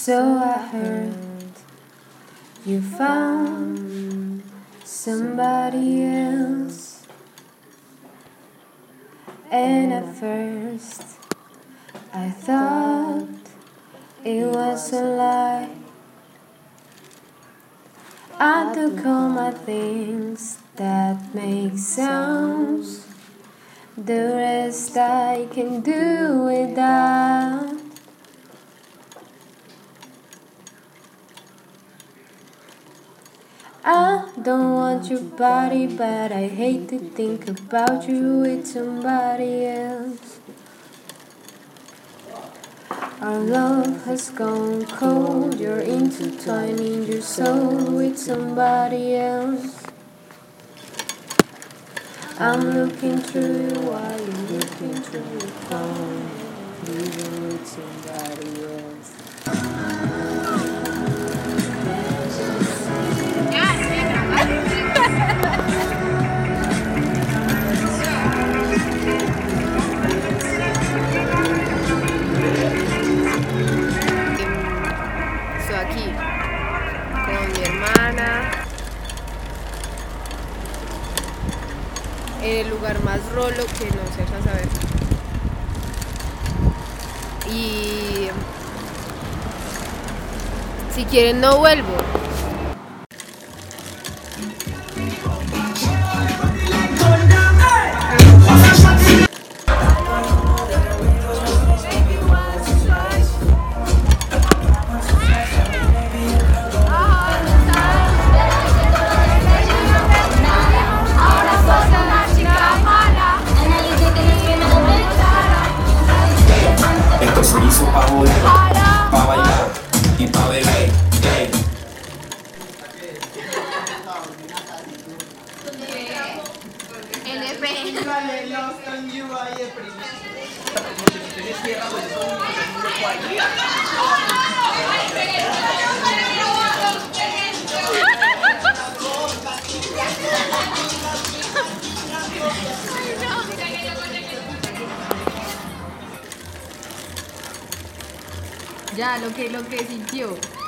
So I heard you found somebody else, and at first I thought it was a lie. I took all my things that make sounds, the rest I can do without. I don't want your body, but I hate to think about you with somebody else. Our love has gone cold, you're intertwining your soul with somebody else. I'm looking through you while you're looking through your phone, living with somebody else. Estoy aquí con mi hermana en el lugar más rolo que no se alcanza a ver. Y si quieren no vuelvo. Esto se hizo pa' joder, pa' bailar y pa' beber. Ya, lo que sintió.